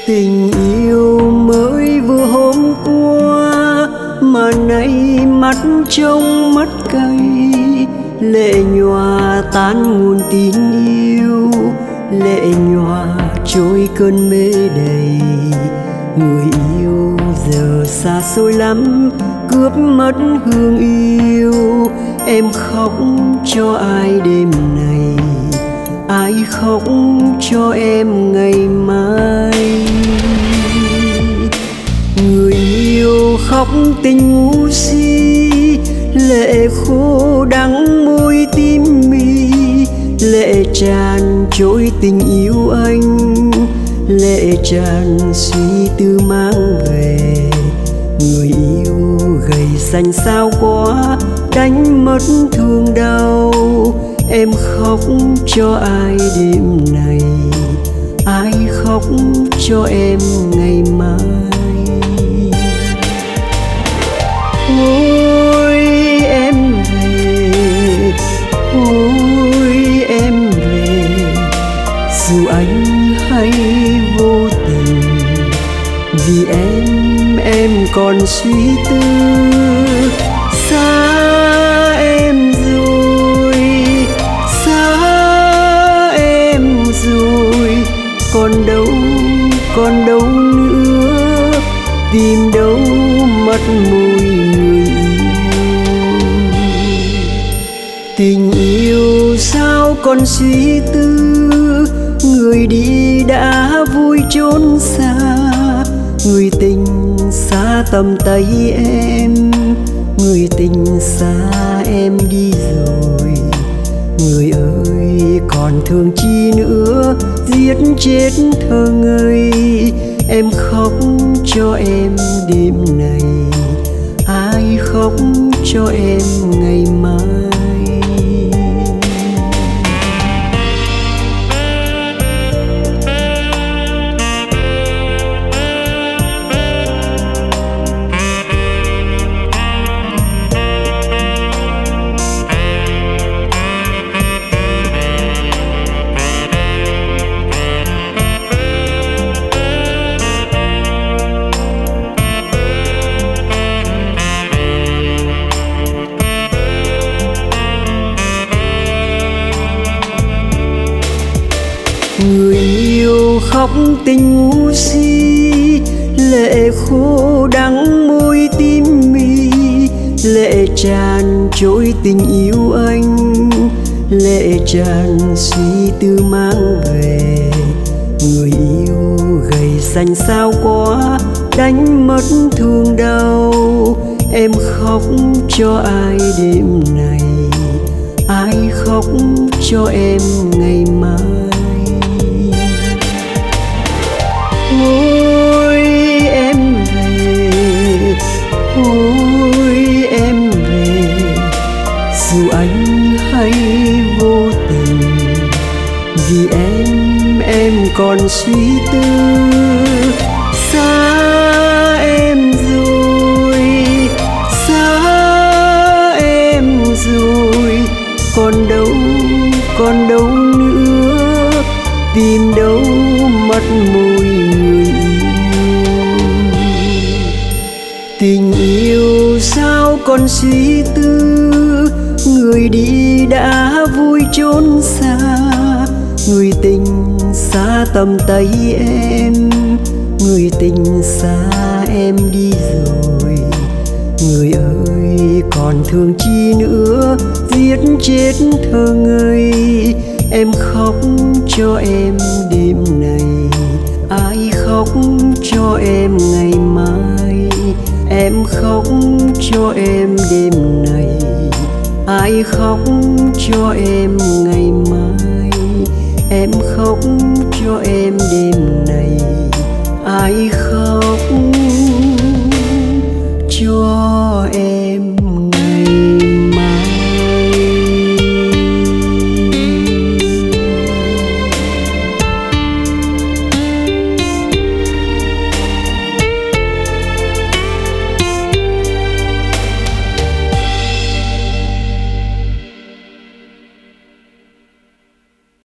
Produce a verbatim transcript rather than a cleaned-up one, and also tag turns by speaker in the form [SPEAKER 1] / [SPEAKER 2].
[SPEAKER 1] Tình yêu mới vừa hôm qua mà nay mắt trông mất cay, lệ nhòa tan nguồn tin yêu, lệ nhòa trôi cơn mê đầy. Người yêu giờ xa xôi lắm, cướp mất hương yêu. Em khóc cho ai đêm này, ai khóc cho em ngày mai. Người yêu khóc tình ngu si, lệ khô đắng môi tim mi, lệ tràn trôi tình yêu anh, lệ tràn suy tư mang về. Người yêu gầy xanh sao quá, đánh mất thương đau. Em khóc cho ai đêm này, ai khóc cho em ngày mai. Ôi em về, ôi em về, dù anh hay vô tình, vì em em còn suy tư. Xa em rồi, xa em rồi, còn đâu còn đâu nữa, tìm đâu mất môi người yêu. Tình yêu sao còn suy tư, người đi đã vui chốn xa. Người tình xa tầm tay em, người tình xa em đi rồi. Người ơi còn thương chi nữa, giết chết thơ ngây. Em khóc cho em đêm này, ai khóc cho em ngày mai. Người yêu khóc tình ngu si, lệ khô đắng môi tim mi, lệ tràn trôi tình yêu anh, lệ tràn suy tư mang về. Người yêu gầy xanh sao quá, đánh mất thương đau. Em khóc cho ai đêm này, ai khóc cho em ngày mai. Ôi em về, ôi em về, dù anh hay vô tình, vì em em còn suy tư. Xa em rồi, xa em rồi, còn đâu còn đâu nữa, tìm đâu mất môi người yêu. Tình yêu sao còn suy tư, người đi đã vui chốn xa. Người tình xa tầm tay em, người tình xa em đi rồi. Người ơi còn thương chi nữa, giết chết thơ ngây. Em khóc cho em đêm này, ai khóc cho em ngày mai. Em khóc cho em đêm này, ai khóc cho em ngày mai.